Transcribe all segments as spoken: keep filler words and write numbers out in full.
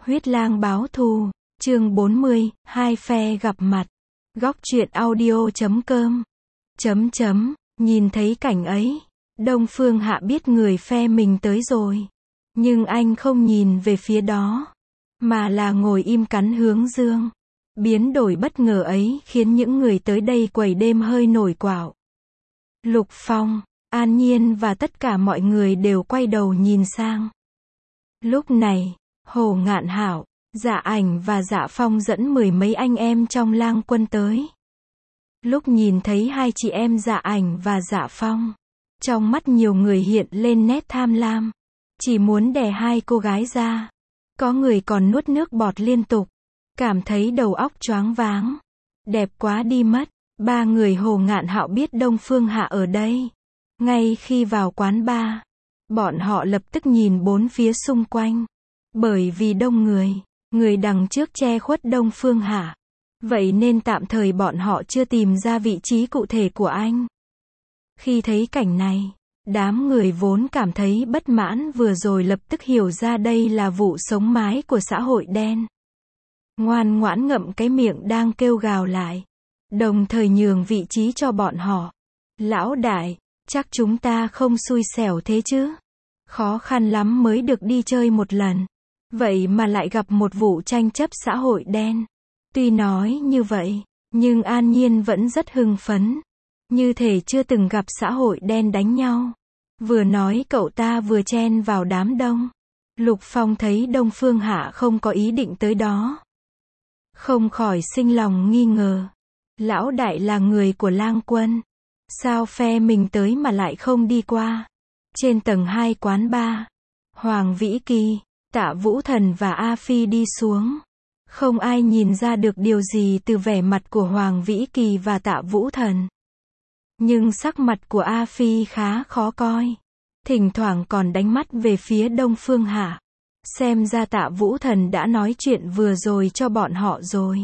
Huyết lang báo thù, chương bốn mươi, hai phe gặp mặt. Góc truyện audio chấm com. Chấm chấm, nhìn thấy cảnh ấy, Đông Phương Hạ biết người phe mình tới rồi. Nhưng anh không nhìn về phía đó, mà là ngồi im cắn hướng dương. Biến đổi bất ngờ ấy khiến những người tới đây quẩy đêm hơi nổi quạo. Lục Phong, An Nhiên và tất cả mọi người đều quay đầu nhìn sang. Lúc này, Hồ Ngạn Hạo, Dạ Ảnh và Dạ Phong dẫn mười mấy anh em trong Lang Quân tới. Lúc nhìn thấy hai chị em Dạ Ảnh và Dạ Phong, trong mắt nhiều người hiện lên nét tham lam, chỉ muốn đè hai cô gái ra. Có người còn nuốt nước bọt liên tục, cảm thấy đầu óc choáng váng. Đẹp quá đi mất. Ba người Hồ Ngạn Hạo biết Đông Phương Hạ ở đây. Ngay khi vào quán bar, bọn họ lập tức nhìn bốn phía xung quanh. Bởi vì đông người, người đằng trước che khuất Đông Phương Hạ. Vậy nên tạm thời bọn họ chưa tìm ra vị trí cụ thể của anh. Khi thấy cảnh này, đám người vốn cảm thấy bất mãn vừa rồi lập tức hiểu ra đây là vụ sống mái của xã hội đen. Ngoan ngoãn ngậm cái miệng đang kêu gào lại, đồng thời nhường vị trí cho bọn họ. Lão đại, chắc chúng ta không xui xẻo thế chứ? Khó khăn lắm mới được đi chơi một lần. Vậy mà lại gặp một vụ tranh chấp xã hội đen. Tuy nói như vậy, nhưng An Nhiên vẫn rất hưng phấn. Như thể chưa từng gặp xã hội đen đánh nhau. Vừa nói cậu ta vừa chen vào đám đông. Lục Phong thấy Đông Phương Hạ không có ý định tới đó, không khỏi sinh lòng nghi ngờ. Lão đại là người của Lang Quân, sao phe mình tới mà lại không đi qua? Trên tầng hai quán bar, Hoàng Vĩ Kỳ, Tạ Vũ Thần và A Phi đi xuống. Không ai nhìn ra được điều gì từ vẻ mặt của Hoàng Vĩ Kỳ và Tạ Vũ Thần. Nhưng sắc mặt của A Phi khá khó coi. Thỉnh thoảng còn đánh mắt về phía Đông Phương Hạ. Xem ra Tạ Vũ Thần đã nói chuyện vừa rồi cho bọn họ rồi.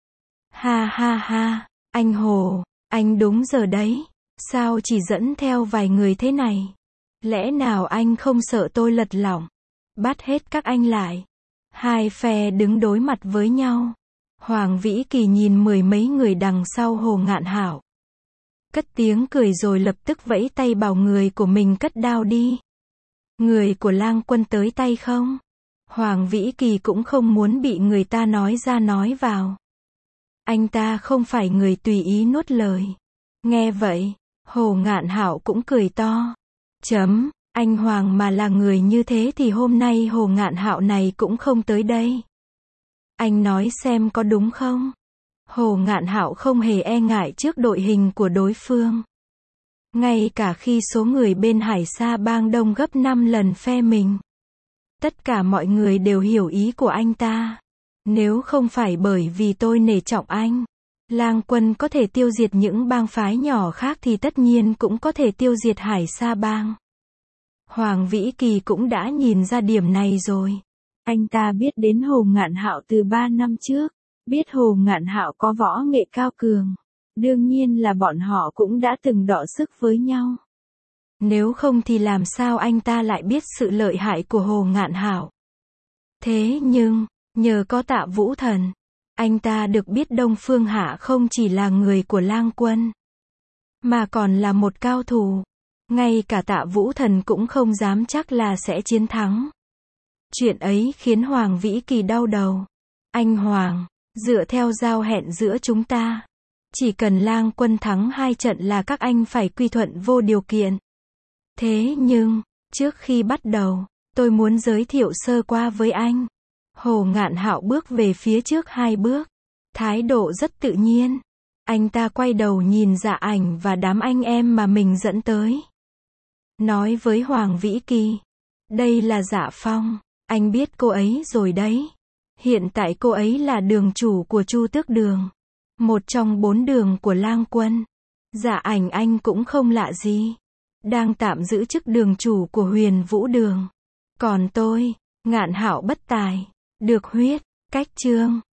Ha ha ha, anh Hồ, anh đúng giờ đấy. Sao chỉ dẫn theo vài người thế này? Lẽ nào anh không sợ tôi lật lỏng, bắt hết các anh lại? Hai phe đứng đối mặt với nhau. Hoàng Vĩ Kỳ nhìn mười mấy người đằng sau Hồ Ngạn Hạo, cất tiếng cười rồi lập tức vẫy tay bảo người của mình cất đao đi. Người của Lang Quân tới tay không? Hoàng Vĩ Kỳ cũng không muốn bị người ta nói ra nói vào. Anh ta không phải người tùy ý nuốt lời. Nghe vậy, Hồ Ngạn Hạo cũng cười to. Chấm, anh Hoàng mà là người như thế thì hôm nay Hồ Ngạn Hạo này cũng không tới đây. Anh nói xem có đúng không? Hồ Ngạn Hạo không hề e ngại trước đội hình của đối phương. Ngay cả khi số người bên Hải Sa Bang đông gấp năm lần phe mình. Tất cả mọi người đều hiểu ý của anh ta. Nếu không phải bởi vì tôi nể trọng anh, Lang Quân có thể tiêu diệt những bang phái nhỏ khác thì tất nhiên cũng có thể tiêu diệt Hải Sa Bang. Hoàng Vĩ Kỳ cũng đã nhìn ra điểm này rồi. Anh ta biết đến Hồ Ngạn Hạo từ ba năm trước. Biết Hồ Ngạn Hạo có võ nghệ cao cường. Đương nhiên là bọn họ cũng đã từng đọ sức với nhau. Nếu không thì làm sao anh ta lại biết sự lợi hại của Hồ Ngạn Hạo? Thế nhưng, nhờ có Tạ Vũ Thần, anh ta được biết Đông Phương Hạ không chỉ là người của Lang Quân, mà còn là một cao thủ. Ngay cả Tạ Vũ Thần cũng không dám chắc là sẽ chiến thắng. Chuyện ấy khiến Hoàng Vĩ Kỳ đau đầu. Anh Hoàng, dựa theo giao hẹn giữa chúng ta, chỉ cần Lang Quân thắng hai trận là các anh phải quy thuận vô điều kiện. Thế nhưng, trước khi bắt đầu, tôi muốn giới thiệu sơ qua với anh. Hồ Ngạn Hạo bước về phía trước hai bước, thái độ rất tự nhiên. Anh ta quay đầu nhìn Dạ Ảnh và đám anh em mà mình dẫn tới. Nói với Hoàng Vĩ Kỳ, đây là Dạ Phong, anh biết cô ấy rồi đấy. Hiện tại cô ấy là đường chủ của Chu Tước Đường, một trong bốn đường của Lang Quân. Dạ Ảnh anh cũng không lạ gì, đang tạm giữ chức đường chủ của Huyền Vũ Đường. Còn tôi, Ngạn Hạo bất tài, được huyết, cách chương.